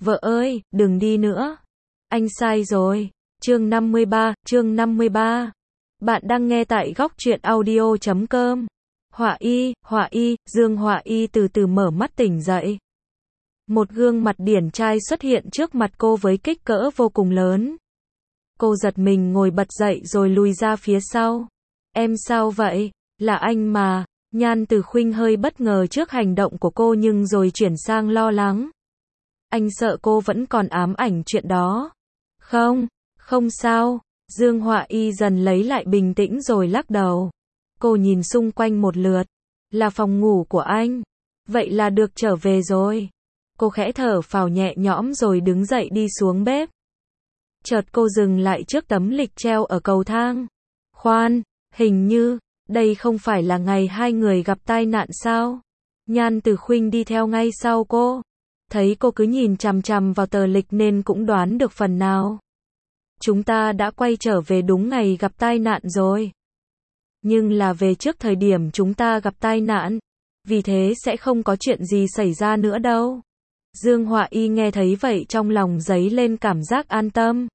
Vợ ơi, đừng đi nữa. Anh sai rồi. Chương 53. Bạn đang nghe tại góc truyện audio.com. Họa y, Dương Họa y từ từ mở mắt tỉnh dậy. Một gương mặt điển trai xuất hiện trước mặt cô với kích cỡ vô cùng lớn. Cô giật mình ngồi bật dậy rồi lùi ra phía sau. Em sao vậy? Là anh mà. Nhan Từ Khuynh hơi bất ngờ trước hành động của cô nhưng rồi chuyển sang lo lắng. Anh sợ cô vẫn còn ám ảnh chuyện đó. Không sao. Dương Họa y dần lấy lại bình tĩnh rồi lắc đầu. Cô nhìn xung quanh một lượt. Là phòng ngủ của anh. Vậy là được trở về rồi. Cô khẽ thở phào nhẹ nhõm rồi đứng dậy đi xuống bếp. Chợt cô dừng lại trước tấm lịch treo ở cầu thang. Khoan, hình như, đây không phải là ngày hai người gặp tai nạn sao? Nhan Từ Khuynh đi theo ngay sau cô. Thấy cô cứ nhìn chằm chằm vào tờ lịch nên cũng đoán được phần nào. Chúng ta đã quay trở về đúng ngày gặp tai nạn rồi. Nhưng là về trước thời điểm chúng ta gặp tai nạn. Vì thế sẽ không có chuyện gì xảy ra nữa đâu. Dương Họa y nghe thấy vậy trong lòng dấy lên cảm giác an tâm.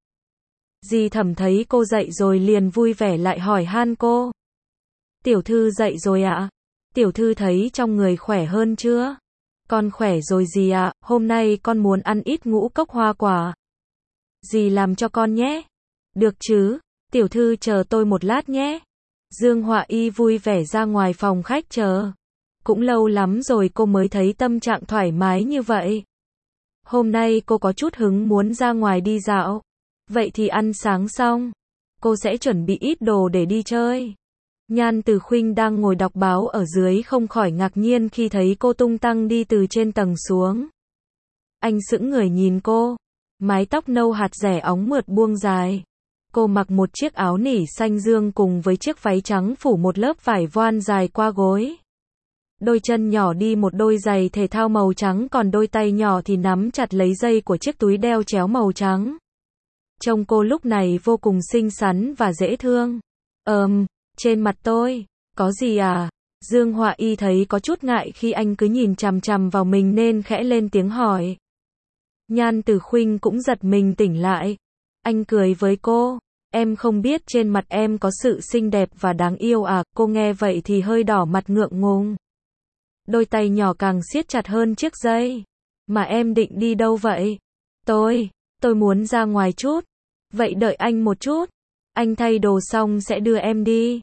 Dì Thẩm thấy cô dậy rồi liền vui vẻ lại hỏi han cô. Tiểu thư dậy rồi ạ? Tiểu thư thấy trong người khỏe hơn chưa? Con khỏe rồi dì ạ, hôm nay con muốn ăn ít ngũ cốc hoa quả. Dì làm cho con nhé. Được chứ, tiểu thư chờ tôi một lát nhé. Dương Họa y vui vẻ ra ngoài phòng khách chờ. Cũng lâu lắm rồi cô mới thấy tâm trạng thoải mái như vậy. Hôm nay cô có chút hứng muốn ra ngoài đi dạo. Vậy thì ăn sáng xong, cô sẽ chuẩn bị ít đồ để đi chơi. Nhan Từ Khuynh đang ngồi đọc báo ở dưới không khỏi ngạc nhiên khi thấy cô tung tăng đi từ trên tầng xuống. Anh sững người nhìn cô, mái tóc nâu hạt rẻ óng mượt buông dài. Cô mặc một chiếc áo nỉ xanh dương cùng với chiếc váy trắng phủ một lớp vải voan dài qua gối. Đôi chân nhỏ đi một đôi giày thể thao màu trắng còn đôi tay nhỏ thì nắm chặt lấy dây của chiếc túi đeo chéo màu trắng. Trông cô lúc này vô cùng xinh xắn và dễ thương. Trên mặt tôi, có gì à? Dương Họa y thấy có chút ngại khi anh cứ nhìn chằm chằm vào mình nên khẽ lên tiếng hỏi. Nhan Từ Khuynh cũng giật mình tỉnh lại. Anh cười với cô. Em không biết trên mặt em có sự xinh đẹp và đáng yêu à? Cô nghe vậy thì hơi đỏ mặt ngượng ngùng. Đôi tay nhỏ càng siết chặt hơn chiếc dây. Mà em định đi đâu vậy? Tôi muốn ra ngoài chút. Vậy đợi anh một chút. Anh thay đồ xong sẽ đưa em đi.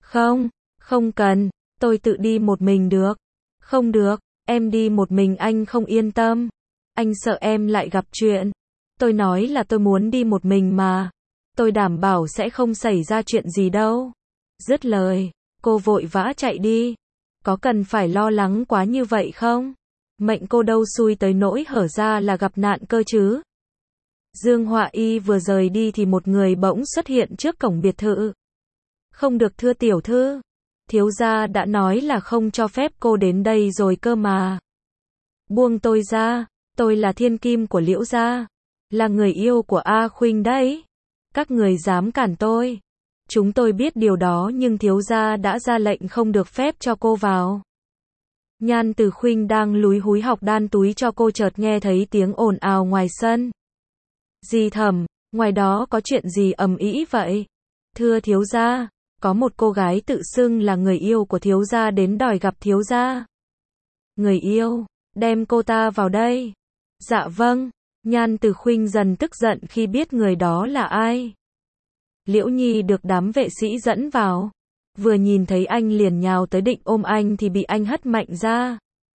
Không cần. Tôi tự đi một mình được. Không được. Em đi một mình anh không yên tâm. Anh sợ em lại gặp chuyện. Tôi nói là tôi muốn đi một mình mà. Tôi đảm bảo sẽ không xảy ra chuyện gì đâu. Dứt lời, cô vội vã chạy đi. Có cần phải lo lắng quá như vậy không? Mệnh cô đâu xui tới nỗi hở ra là gặp nạn cơ chứ. Dương Họa y vừa rời đi thì một người bỗng xuất hiện trước cổng biệt thự. Không được thưa tiểu thư. Thiếu gia đã nói là không cho phép cô đến đây rồi cơ mà. Buông tôi ra, tôi là thiên kim của Liễu gia. Là người yêu của A Khuynh đấy. Các người dám cản tôi. Chúng tôi biết điều đó nhưng thiếu gia đã ra lệnh không được phép cho cô vào. Nhan Từ Khuynh đang lúi húi học đan túi cho cô chợt nghe thấy tiếng ồn ào ngoài sân. Dì Thẩm, ngoài đó có chuyện gì ầm ĩ vậy? Thưa thiếu gia, có một cô gái tự xưng là người yêu của thiếu gia đến đòi gặp thiếu gia. Người yêu, đem cô ta vào đây. Dạ vâng. Nhan Từ Khuynh dần tức giận khi biết người đó là ai. Liễu Nhi được đám vệ sĩ dẫn vào. Vừa nhìn thấy anh liền nhào tới định ôm anh thì bị anh hất mạnh ra.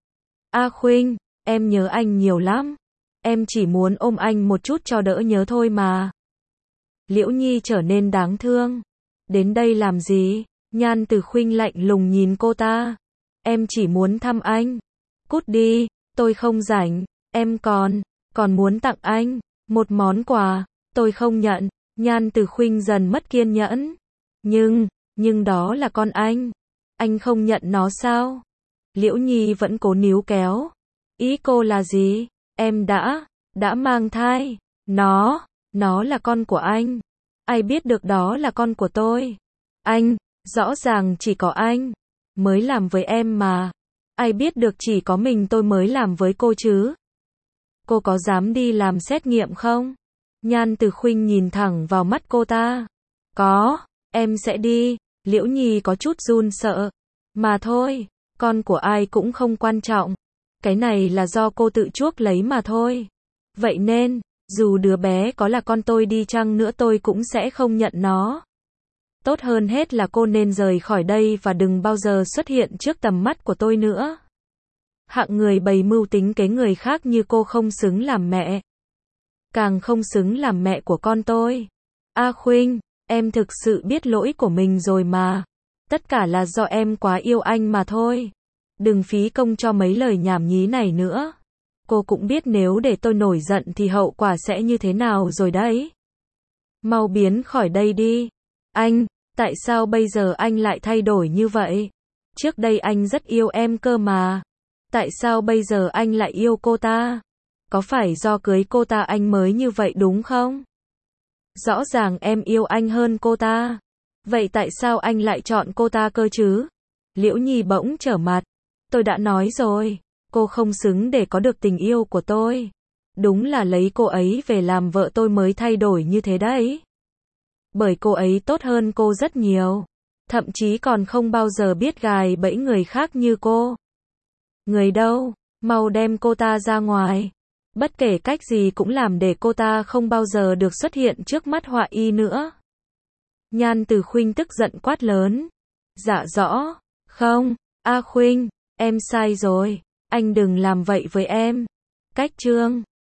A Khuynh, em nhớ anh nhiều lắm. Em chỉ muốn ôm anh một chút cho đỡ nhớ thôi mà. Liễu Nhi trở nên đáng thương. Đến đây làm gì? Nhan Từ Khuynh lạnh lùng nhìn cô ta. Em chỉ muốn thăm anh. Cút đi, tôi không rảnh. Em còn muốn tặng anh một món quà. Tôi không nhận. Nhan Từ Khuynh dần mất kiên nhẫn. Nhưng đó là con anh. Anh không nhận nó sao? Liễu Nhi vẫn cố níu kéo. Ý cô là gì? Em đã mang thai. Nó là con của anh. Ai biết được đó là con của tôi? Anh, rõ ràng chỉ có anh mới làm với em mà. Ai biết được chỉ có mình tôi mới làm với cô chứ? Cô có dám đi làm xét nghiệm không? Nhan Từ Khuynh nhìn thẳng vào mắt cô ta. Có, em sẽ đi. Liễu Nhi có chút run sợ. Mà thôi, con của ai cũng không quan trọng. Cái này là do cô tự chuốc lấy mà thôi. Vậy nên, dù đứa bé có là con tôi đi chăng nữa tôi cũng sẽ không nhận nó. Tốt hơn hết là cô nên rời khỏi đây và đừng bao giờ xuất hiện trước tầm mắt của tôi nữa. Hạng người bày mưu tính kế người khác như cô không xứng làm mẹ. Càng không xứng làm mẹ của con tôi. A Khuynh, em thực sự biết lỗi của mình rồi mà. Tất cả là do em quá yêu anh mà thôi. Đừng phí công cho mấy lời nhảm nhí này nữa. Cô cũng biết nếu để tôi nổi giận thì hậu quả sẽ như thế nào rồi đấy. Mau biến khỏi đây đi. Anh, tại sao bây giờ anh lại thay đổi như vậy? Trước đây anh rất yêu em cơ mà. Tại sao bây giờ anh lại yêu cô ta? Có phải do cưới cô ta anh mới như vậy đúng không? Rõ ràng em yêu anh hơn cô ta. Vậy tại sao anh lại chọn cô ta cơ chứ? Liễu Nhi bỗng trở mặt. Tôi đã nói rồi, cô không xứng để có được tình yêu của tôi. Đúng là lấy cô ấy về làm vợ tôi mới thay đổi như thế đấy. Bởi cô ấy tốt hơn cô rất nhiều. Thậm chí còn không bao giờ biết gài bẫy người khác như cô. Người đâu? Mau đem cô ta ra ngoài. Bất kể cách gì cũng làm để cô ta không bao giờ được xuất hiện trước mắt Họa Y nữa. Nhan Từ Khuynh tức giận quát lớn. Dạ rõ. Không, A Khuynh, em sai rồi. Anh đừng làm vậy với em. Cách chương